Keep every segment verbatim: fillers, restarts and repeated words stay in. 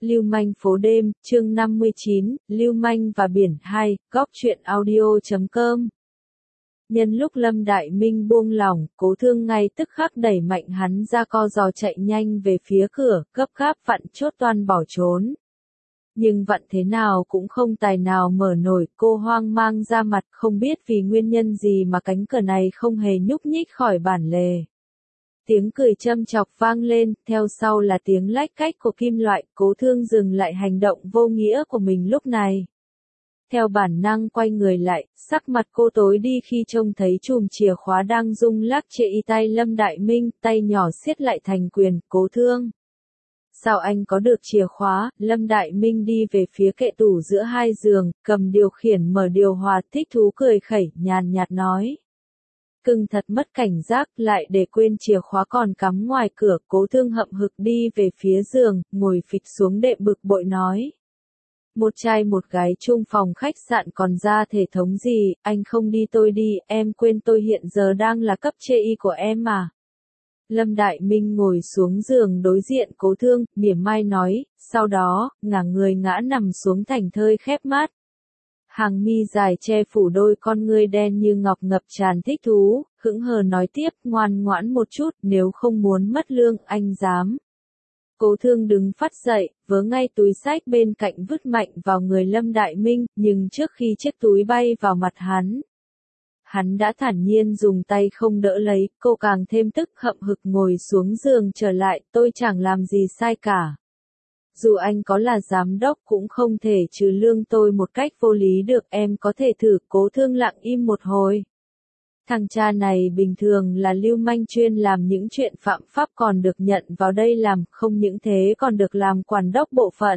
Lưu manh phố đêm, chương năm mươi chín, Lưu manh và biển hai, góc truyện audio chấm com. Nhân lúc Lâm Đại Minh buông lỏng, Cố Thương ngay tức khắc đẩy mạnh hắn ra co giò chạy nhanh về phía cửa, gấp gáp vặn chốt toan bỏ trốn. Nhưng vặn thế nào cũng không tài nào mở nổi, cô hoang mang ra mặt không biết vì nguyên nhân gì mà cánh cửa này không hề nhúc nhích khỏi bản lề. Tiếng cười châm chọc vang lên, theo sau là tiếng lách cách của kim loại, Cố Thương dừng lại hành động vô nghĩa của mình lúc này. Theo bản năng quay người lại, sắc mặt cô tối đi khi trông thấy chùm chìa khóa đang rung lắc trên y tay Lâm Đại Minh, tay nhỏ siết lại thành quyền, Cố Thương. Sao anh có được chìa khóa? Lâm Đại Minh đi về phía kệ tủ giữa hai giường, cầm điều khiển mở điều hòa, thích thú cười khẩy, nhàn nhạt nói. Cưng thật mất cảnh giác, lại để quên chìa khóa còn cắm ngoài cửa. Cố Thương hậm hực đi về phía giường, ngồi phịch xuống đệm bực bội nói. Một trai một gái chung phòng khách sạn còn ra thể thống gì, anh không đi tôi đi, em quên tôi hiện giờ đang là cấp chê y của em mà. Lâm Đại Minh ngồi xuống giường đối diện Cố Thương, mỉa mai nói, sau đó, ngả người ngã nằm xuống thành thơi khép mát. Hàng mi dài che phủ đôi con ngươi đen như ngọc ngập tràn thích thú, hững hờ nói tiếp, ngoan ngoãn một chút, nếu không muốn mất lương, anh dám. Cố Thương đứng phắt dậy, vớ ngay túi xách bên cạnh vứt mạnh vào người Lâm Đại Minh, nhưng trước khi chiếc túi bay vào mặt hắn, hắn đã thản nhiên dùng tay không đỡ lấy, cô càng thêm tức hậm hực ngồi xuống giường trở lại, tôi chẳng làm gì sai cả. Dù anh có là giám đốc cũng không thể trừ lương tôi một cách vô lý được, em có thể thử. Cố Thương lặng im một hồi. Thằng cha này bình thường là lưu manh chuyên làm những chuyện phạm pháp còn được nhận vào đây làm, không những thế còn được làm quản đốc bộ phận.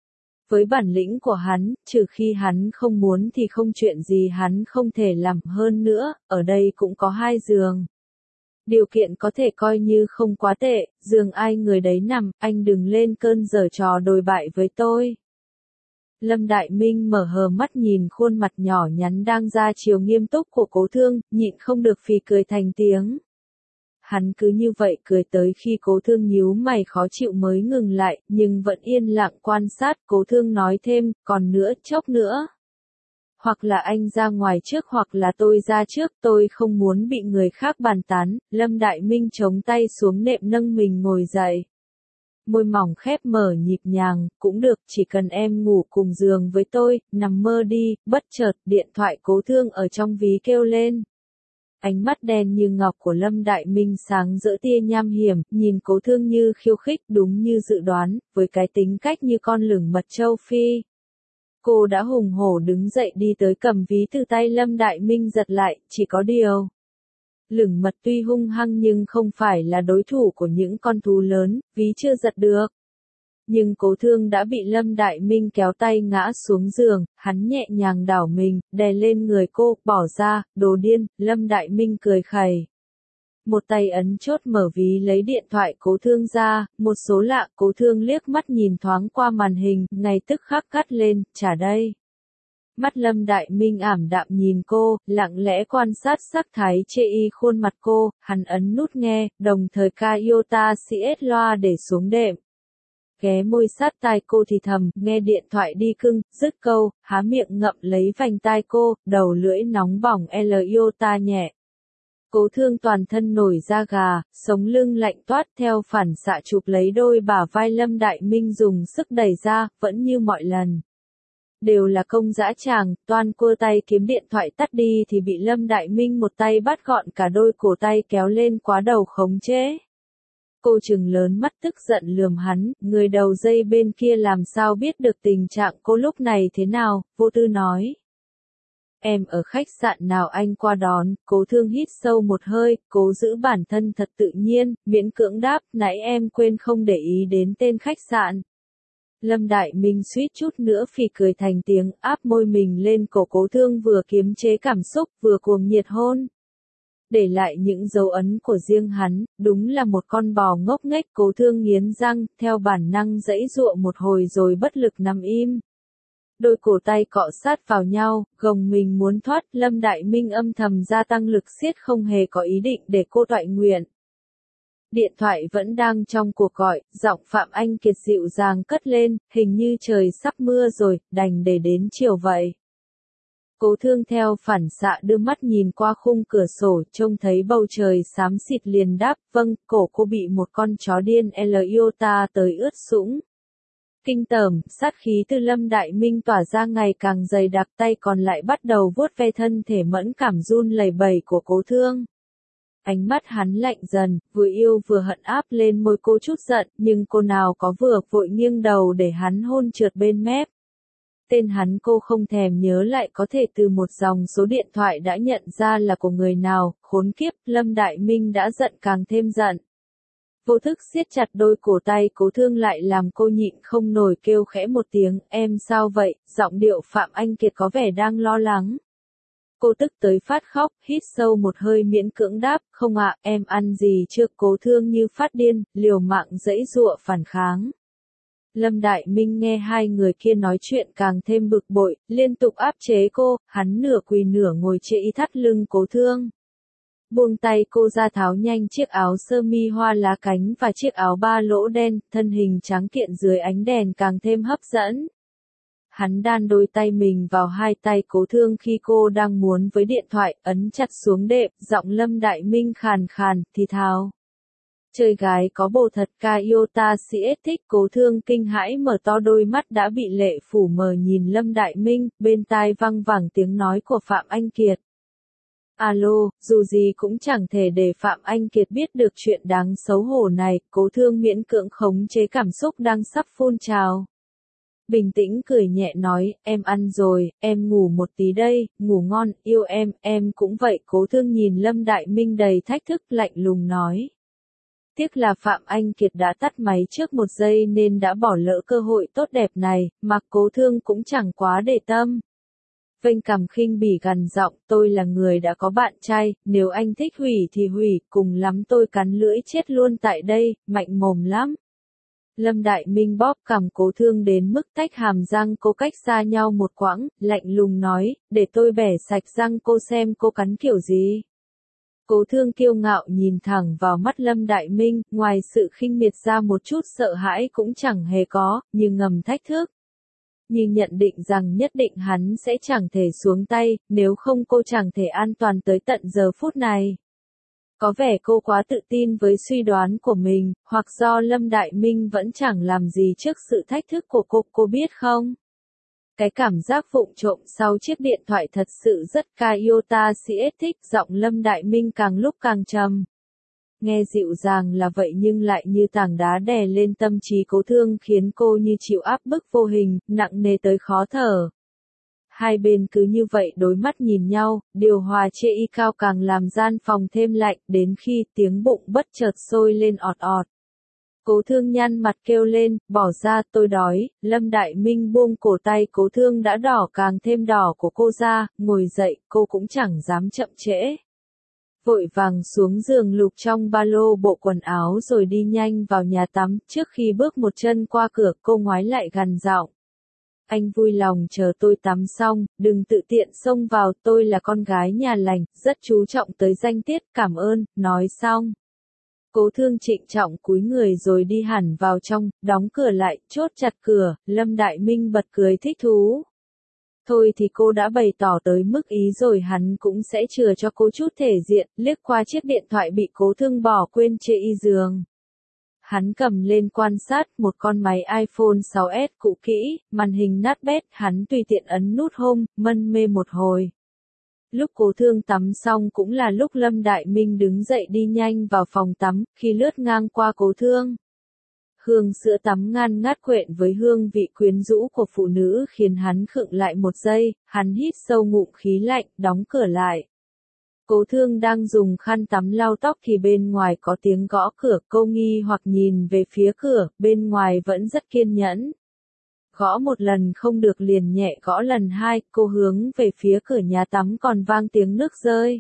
Với bản lĩnh của hắn, trừ khi hắn không muốn thì không chuyện gì hắn không thể làm. Hơn nữa, ở đây cũng có hai giường. Điều kiện có thể coi như không quá tệ, giường ai người đấy nằm, anh đừng lên cơn giở trò đồi bại với tôi. Lâm Đại Minh mở hờ mắt nhìn khuôn mặt nhỏ nhắn đang ra chiều nghiêm túc của Cố Thương, nhịn không được phì cười thành tiếng. Hắn cứ như vậy cười tới khi Cố Thương nhíu mày khó chịu mới ngừng lại, nhưng vẫn yên lặng quan sát. Cố Thương nói thêm, còn nữa, chốc nữa. Hoặc là anh ra ngoài trước hoặc là tôi ra trước, tôi không muốn bị người khác bàn tán. Lâm Đại Minh chống tay xuống nệm nâng mình ngồi dậy. Môi mỏng khép mở nhịp nhàng, cũng được, chỉ cần em ngủ cùng giường với tôi, nằm mơ đi. Bất chợt, điện thoại Cố Thương ở trong ví kêu lên. Ánh mắt đen như ngọc của Lâm Đại Minh sáng rỡ tia nham hiểm, nhìn Cố Thương như khiêu khích, đúng như dự đoán, với cái tính cách như con lửng mật châu Phi. Cô đã hùng hổ đứng dậy đi tới cầm ví từ tay Lâm Đại Minh giật lại, chỉ có điều. Lửng mật tuy hung hăng nhưng không phải là đối thủ của những con thú lớn, ví chưa giật được. Nhưng Cố Thương đã bị Lâm Đại Minh kéo tay ngã xuống giường, hắn nhẹ nhàng đảo mình, đè lên người cô, bỏ ra, đồ điên. Lâm Đại Minh cười khẩy. Một tay ấn chốt mở ví lấy điện thoại Cố Thương ra, một số lạ. Cố Thương liếc mắt nhìn thoáng qua màn hình, ngay tức khắc cắt lên, trả đây. Mắt Lâm Đại Minh ảm đạm nhìn cô, lặng lẽ quan sát sắc thái chê y khuôn mặt cô, hắn ấn nút nghe, đồng thời ca iota cs loa để xuống đệm. Ghé môi sát tai cô thì thầm, nghe điện thoại đi cưng, dứt câu, há miệng ngậm lấy vành tai cô, đầu lưỡi nóng bỏng L iota nhẹ. Cố Thương toàn thân nổi da gà, sống lưng lạnh toát theo phản xạ chụp lấy đôi bả vai Lâm Đại Minh dùng sức đẩy ra, vẫn như mọi lần. Đều là công dã tràng, toan cua tay kiếm điện thoại tắt đi thì bị Lâm Đại Minh một tay bắt gọn cả đôi cổ tay kéo lên quá đầu khống chế. Cô trừng lớn mắt tức giận lườm hắn, người đầu dây bên kia làm sao biết được tình trạng cô lúc này thế nào, vô tư nói. Em ở khách sạn nào anh qua đón. Cố Thương hít sâu một hơi, cố giữ bản thân thật tự nhiên, miễn cưỡng đáp, nãy em quên không để ý đến tên khách sạn. Lâm Đại Minh suýt chút nữa phì cười thành tiếng, áp môi mình lên cổ Cố Thương, vừa kiềm chế cảm xúc, vừa cuồng nhiệt hôn. Để lại những dấu ấn của riêng hắn, đúng là một con bò ngốc nghếch. Cố Thương nghiến răng, theo bản năng giãy giụa một hồi rồi bất lực nằm im. Đôi cổ tay cọ sát vào nhau, gồng mình muốn thoát. Lâm Đại Minh âm thầm gia tăng lực siết, không hề có ý định để cô toại nguyện. Điện thoại vẫn đang trong cuộc gọi, giọng Phạm Anh Kiệt dịu dàng cất lên, hình như trời sắp mưa rồi, đành để đến chiều vậy. Cố Thương theo phản xạ đưa mắt nhìn qua khung cửa sổ, trông thấy bầu trời xám xịt liền đáp, vâng, cổ cô bị một con chó điên L Iota tới ướt sũng. Kinh tởm, sát khí từ Lâm Đại Minh tỏa ra ngày càng dày đặc, tay còn lại bắt đầu vuốt ve thân thể mẫn cảm run lẩy bẩy của Cố Thương. Ánh mắt hắn lạnh dần, vừa yêu vừa hận áp lên môi cô chút giận, nhưng cô nào có vừa vội nghiêng đầu để hắn hôn trượt bên mép. Tên hắn cô không thèm nhớ lại, có thể từ một dòng số điện thoại đã nhận ra là của người nào, khốn kiếp, Lâm Đại Minh đã giận càng thêm giận. Vô thức siết chặt đôi cổ tay Cố Thương lại làm cô nhịn không nổi kêu khẽ một tiếng, em sao vậy, giọng điệu Phạm Anh Kiệt có vẻ đang lo lắng. Cô tức tới phát khóc, hít sâu một hơi miễn cưỡng đáp, không ạ, em ăn gì chưa? Cố Thương như phát điên, liều mạng giãy giụa phản kháng. Lâm Đại Minh nghe hai người kia nói chuyện càng thêm bực bội, liên tục áp chế cô, hắn nửa quỳ nửa ngồi chĩa y thắt lưng Cố Thương. Buông tay cô ra tháo nhanh chiếc áo sơ mi hoa lá cánh và chiếc áo ba lỗ đen, thân hình trắng kiện dưới ánh đèn càng thêm hấp dẫn. Hắn đan đôi tay mình vào hai tay Cố Thương khi cô đang muốn với điện thoại, ấn chặt xuống đệm, giọng Lâm Đại Minh khàn khàn, thì thào. Chơi gái có bồ thật, ca Iota xê ét thích. Cố Thương kinh hãi mở to đôi mắt đã bị lệ phủ mờ nhìn Lâm Đại Minh, bên tai văng vẳng tiếng nói của Phạm Anh Kiệt. Alo, dù gì cũng chẳng thể để Phạm Anh Kiệt biết được chuyện đáng xấu hổ này, Cố Thương miễn cưỡng khống chế cảm xúc đang sắp phun trào. Bình tĩnh cười nhẹ nói, em ăn rồi, em ngủ một tí đây, ngủ ngon, yêu em, em cũng vậy. Cố Thương nhìn Lâm Đại Minh đầy thách thức, lạnh lùng nói. Tiếc là Phạm Anh Kiệt đã tắt máy trước một giây nên đã bỏ lỡ cơ hội tốt đẹp này, mà Cố Thương cũng chẳng quá để tâm. Vênh cằm khinh bỉ gằn giọng, tôi là người đã có bạn trai, nếu anh thích hủy thì hủy, cùng lắm tôi cắn lưỡi chết luôn tại đây, mạnh mồm lắm. Lâm Đại Minh bóp cằm Cố Thương đến mức tách hàm răng cô cách xa nhau một quãng, lạnh lùng nói, để tôi bẻ sạch răng cô xem cô cắn kiểu gì. Cố Thương kiêu ngạo nhìn thẳng vào mắt Lâm Đại Minh, ngoài sự khinh miệt ra một chút sợ hãi cũng chẳng hề có, nhưng ngầm thách thức. Nhưng nhận định rằng nhất định hắn sẽ chẳng thể xuống tay, nếu không cô chẳng thể an toàn tới tận giờ phút này. Có vẻ cô quá tự tin với suy đoán của mình, hoặc do Lâm Đại Minh vẫn chẳng làm gì trước sự thách thức của cô, cô biết không? Cái cảm giác vụng trộm sau chiếc điện thoại thật sự rất ca Iota xê ét thích, giọng Lâm Đại Minh càng lúc càng trầm. Nghe dịu dàng là vậy nhưng lại như tảng đá đè lên tâm trí Cố Thương khiến cô như chịu áp bức vô hình, nặng nề tới khó thở. Hai bên cứ như vậy đối mắt nhìn nhau, điều hòa chê y cao càng làm gian phòng thêm lạnh, đến khi tiếng bụng bất chợt sôi lên ọt ọt. Cố Thương nhăn mặt kêu lên, bỏ ra, tôi đói. Lâm Đại Minh buông cổ tay Cố Thương đã đỏ càng thêm đỏ của cô ra, ngồi dậy, cô cũng chẳng dám chậm trễ. Vội vàng xuống giường lục trong ba lô bộ quần áo rồi đi nhanh vào nhà tắm, trước khi bước một chân qua cửa cô ngoái lại gằn giọng. Anh vui lòng chờ tôi tắm xong, đừng tự tiện xông vào, tôi là con gái nhà lành, rất chú trọng tới danh tiết, cảm ơn, nói xong. Cố Thương trịnh trọng cúi người rồi đi hẳn vào trong, đóng cửa lại, chốt chặt cửa, Lâm Đại Minh bật cười thích thú. Thôi thì cô đã bày tỏ tới mức ý rồi hắn cũng sẽ chừa cho cô chút thể diện, liếc qua chiếc điện thoại bị Cố Thương bỏ quên trên y giường. Hắn cầm lên quan sát một con máy iPhone sáu S cũ kỹ, màn hình nát bét, hắn tùy tiện ấn nút home, mân mê một hồi. Lúc Cố Thương tắm xong cũng là lúc Lâm Đại Minh đứng dậy đi nhanh vào phòng tắm, khi lướt ngang qua Cố Thương. Hương sữa tắm ngan ngát quện với hương vị quyến rũ của phụ nữ khiến hắn khựng lại một giây, hắn hít sâu ngụm khí lạnh, đóng cửa lại. Cố Thương đang dùng khăn tắm lau tóc thì bên ngoài có tiếng gõ cửa, cô nghi hoặc nhìn về phía cửa, bên ngoài vẫn rất kiên nhẫn. Gõ một lần không được liền nhẹ gõ lần hai, cô hướng về phía cửa nhà tắm còn vang tiếng nước rơi.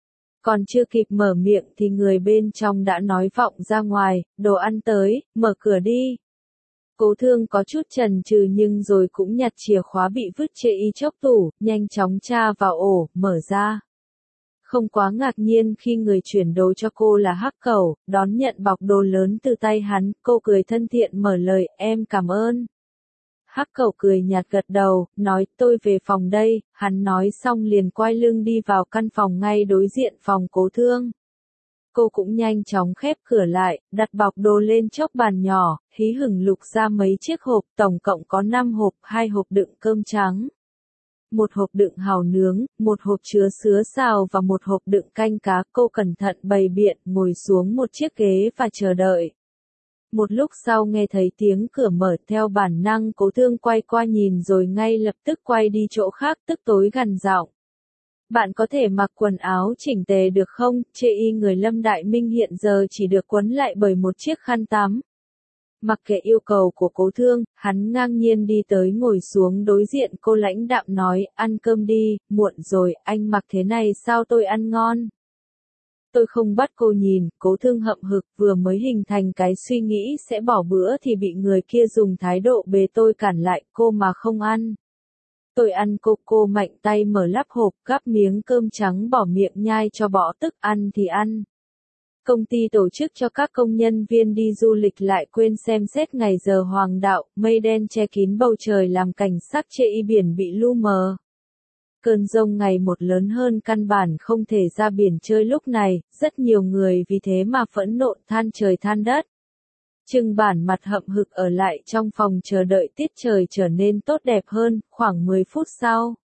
Còn chưa kịp mở miệng thì người bên trong đã nói vọng ra ngoài, đồ ăn tới, mở cửa đi. Cố Thương có chút chần chừ nhưng rồi cũng nhặt chìa khóa bị vứt chê y chốc tủ, nhanh chóng tra vào ổ, mở ra. Không quá ngạc nhiên khi người chuyển đồ cho cô là Hắc Cẩu, đón nhận bọc đồ lớn từ tay hắn, cô cười thân thiện mở lời, em cảm ơn. Hắc Cẩu cười nhạt gật đầu, nói tôi về phòng đây, hắn nói xong liền quay lưng đi vào căn phòng ngay đối diện phòng Cố Thương. Cô cũng nhanh chóng khép cửa lại, đặt bọc đồ lên chốc bàn nhỏ, hí hửng lục ra mấy chiếc hộp, tổng cộng có năm hộp, hai hộp đựng cơm trắng, một hộp đựng hàu nướng, một hộp chứa sứa xào và một hộp đựng canh cá. Cô cẩn thận bày biện, ngồi xuống một chiếc ghế và chờ đợi. Một lúc sau nghe thấy tiếng cửa mở, theo bản năng Cố Thương quay qua nhìn rồi ngay lập tức quay đi chỗ khác, tức tối gằn giọng. Bạn có thể mặc quần áo chỉnh tề được không? Chê y người Lâm Đại Minh hiện giờ chỉ được quấn lại bởi một chiếc khăn tắm. Mặc kệ yêu cầu của Cố Thương, hắn ngang nhiên đi tới ngồi xuống đối diện cô, lãnh đạm nói, ăn cơm đi, muộn rồi, anh mặc thế này sao tôi ăn ngon? Tôi không bắt cô nhìn. Cố Thương hậm hực, vừa mới hình thành cái suy nghĩ sẽ bỏ bữa thì bị người kia dùng thái độ bề tôi cản lại, cô mà không ăn. Tôi ăn. Cô cô mạnh tay mở lắp hộp, gắp miếng cơm trắng bỏ miệng nhai cho bỏ, tức ăn thì ăn. Công ty tổ chức cho các công nhân viên đi du lịch lại quên xem xét ngày giờ hoàng đạo, mây đen che kín bầu trời làm cảnh sắc chê y biển bị lu mờ. Cơn giông ngày một lớn hơn, căn bản không thể ra biển chơi lúc này, rất nhiều người vì thế mà phẫn nộ than trời than đất. Trừng Bản mặt hậm hực ở lại trong phòng chờ đợi tiết trời trở nên tốt đẹp hơn. Khoảng mười phút sau,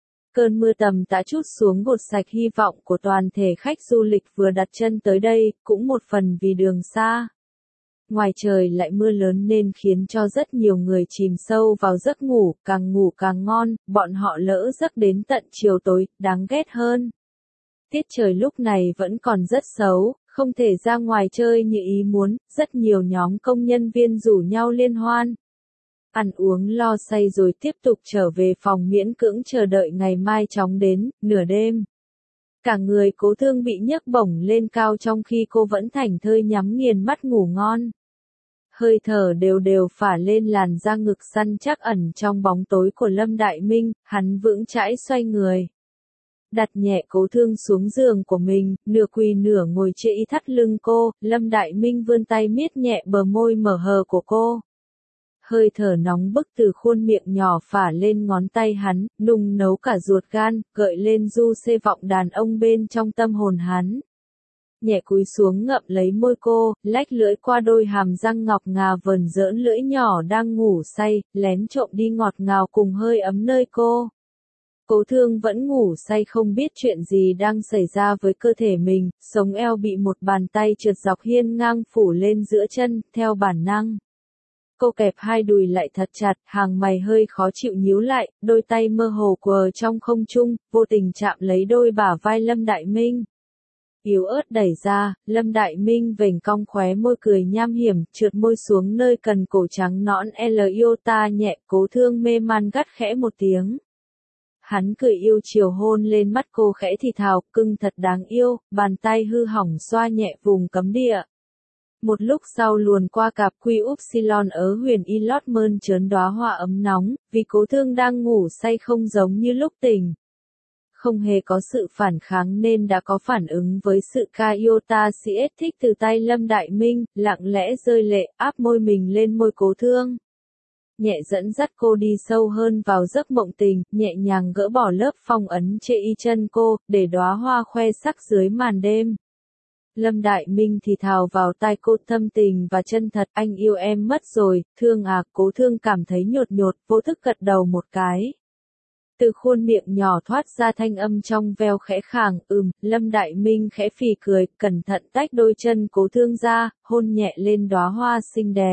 cơn mưa tầm tã trút xuống, gột sạch hy vọng của toàn thể khách du lịch vừa đặt chân tới đây, cũng một phần vì đường xa. Ngoài trời lại mưa lớn nên khiến cho rất nhiều người chìm sâu vào giấc ngủ, càng ngủ càng ngon, bọn họ lỡ giấc đến tận chiều tối. Đáng ghét hơn, tiết trời lúc này vẫn còn rất xấu, không thể ra ngoài chơi như ý muốn. Rất nhiều nhóm công nhân viên rủ nhau liên hoan, ăn uống lo say rồi tiếp tục trở về phòng, miễn cưỡng chờ đợi ngày mai chóng đến. Nửa đêm, cả người Cố Thương bị nhấc bổng lên cao trong khi cô vẫn thảnh thơi nhắm nghiền mắt ngủ ngon. Hơi thở đều đều phả lên làn da ngực săn chắc ẩn trong bóng tối của Lâm Đại Minh. Hắn vững chãi xoay người, đặt nhẹ Cố Thương xuống giường của mình, nửa quỳ nửa ngồi chê y thắt lưng cô. Lâm Đại Minh vươn tay miết nhẹ bờ môi mở hờ của cô. Hơi thở nóng bức từ khuôn miệng nhỏ phả lên ngón tay hắn, nung nấu cả ruột gan, gợi lên du xê vọng đàn ông bên trong tâm hồn hắn. Nhẹ cúi xuống ngậm lấy môi cô, lách lưỡi qua đôi hàm răng ngọc ngà vờn giỡn lưỡi nhỏ đang ngủ say, lén trộm đi ngọt ngào cùng hơi ấm nơi cô. Cố Thương vẫn ngủ say không biết chuyện gì đang xảy ra với cơ thể mình, sống eo bị một bàn tay trượt dọc hiên ngang phủ lên giữa chân, theo bản năng. Cô kẹp hai đùi lại thật chặt, hàng mày hơi khó chịu nhíu lại, đôi tay mơ hồ quờ trong không trung, vô tình chạm lấy đôi bả vai Lâm Đại Minh. Yếu ớt đẩy ra, Lâm Đại Minh vểnh cong khóe môi cười nham hiểm, trượt môi xuống nơi cần cổ trắng nõn L iota nhẹ. Cố Thương mê man gắt khẽ một tiếng. Hắn cười yêu chiều hôn lên mắt cô khẽ thì thào, cưng thật đáng yêu, bàn tay hư hỏng xoa nhẹ vùng cấm địa. Một lúc sau luồn qua cặp quy upsilon ở huyền y lót mơn trớn đóa hoa ấm nóng, vì Cố Thương đang ngủ say không giống như lúc tỉnh. Không hề có sự phản kháng nên đã có phản ứng với sự ca iota siết thích từ tay Lâm Đại Minh, lặng lẽ rơi lệ, áp môi mình lên môi Cố Thương. Nhẹ dẫn dắt cô đi sâu hơn vào giấc mộng tình, nhẹ nhàng gỡ bỏ lớp phong ấn chê y chân cô, để đóa hoa khoe sắc dưới màn đêm. Lâm Đại Minh thì thào vào tai cô thâm tình và chân thật, anh yêu em mất rồi, Thương à. Cố Thương cảm thấy nhột nhột, vô thức gật đầu một cái. Từ khuôn miệng nhỏ thoát ra thanh âm trong veo khẽ khàng, ừm. Lâm Đại Minh khẽ phì cười, cẩn thận tách đôi chân Cố Thương ra, hôn nhẹ lên đóa hoa xinh đẹp.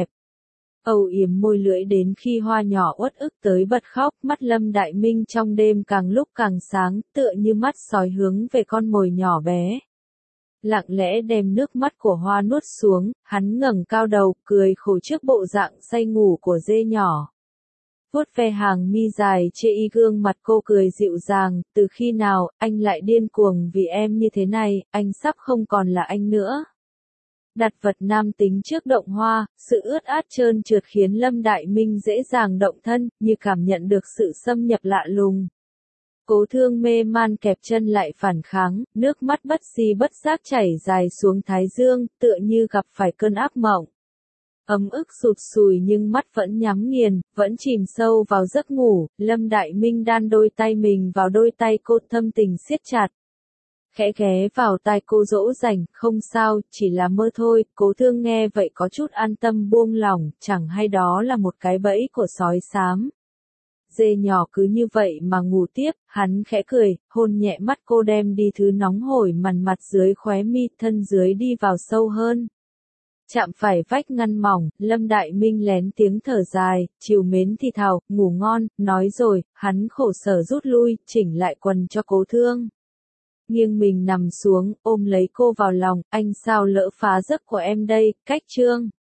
Âu yếm môi lưỡi đến khi hoa nhỏ uất ức tới bật khóc. Mắt Lâm Đại Minh trong đêm càng lúc càng sáng, tựa như mắt sói hướng về con mồi nhỏ bé. Lặng lẽ đem nước mắt của hoa nuốt xuống, hắn ngẩng cao đầu, cười khổ trước bộ dạng say ngủ của dê nhỏ. Vuốt ve hàng mi dài chê y gương mặt cô cười dịu dàng, từ khi nào, anh lại điên cuồng vì em như thế này, anh sắp không còn là anh nữa. Đặt vật nam tính trước động hoa, sự ướt át trơn trượt khiến Lâm Đại Minh dễ dàng động thân, như cảm nhận được sự xâm nhập lạ lùng. Cố Thương mê man kẹp chân lại phản kháng, nước mắt bất di bất giác chảy dài xuống thái dương, tựa như gặp phải cơn ác mộng. Ấm ức sụt sùi nhưng mắt vẫn nhắm nghiền, vẫn chìm sâu vào giấc ngủ. Lâm Đại Minh đan đôi tay mình vào đôi tay cô, thâm tình siết chặt. Khẽ ghé vào tai cô dỗ dành, không sao, chỉ là mơ thôi. Cố Thương nghe vậy có chút an tâm buông lỏng, chẳng hay đó là một cái bẫy của sói xám. Dê nhỏ cứ như vậy mà ngủ tiếp, hắn khẽ cười, hôn nhẹ mắt cô, đem đi thứ nóng hổi mằn mặt dưới khóe mi, thân dưới đi vào sâu hơn. Chạm phải vách ngăn mỏng, Lâm Đại Minh lén tiếng thở dài, chiều mến thì thào, ngủ ngon, nói rồi, hắn khổ sở rút lui, chỉnh lại quần cho Cố Thương. Nghiêng mình nằm xuống, ôm lấy cô vào lòng, anh sao lỡ phá giấc của em đây, cách chương.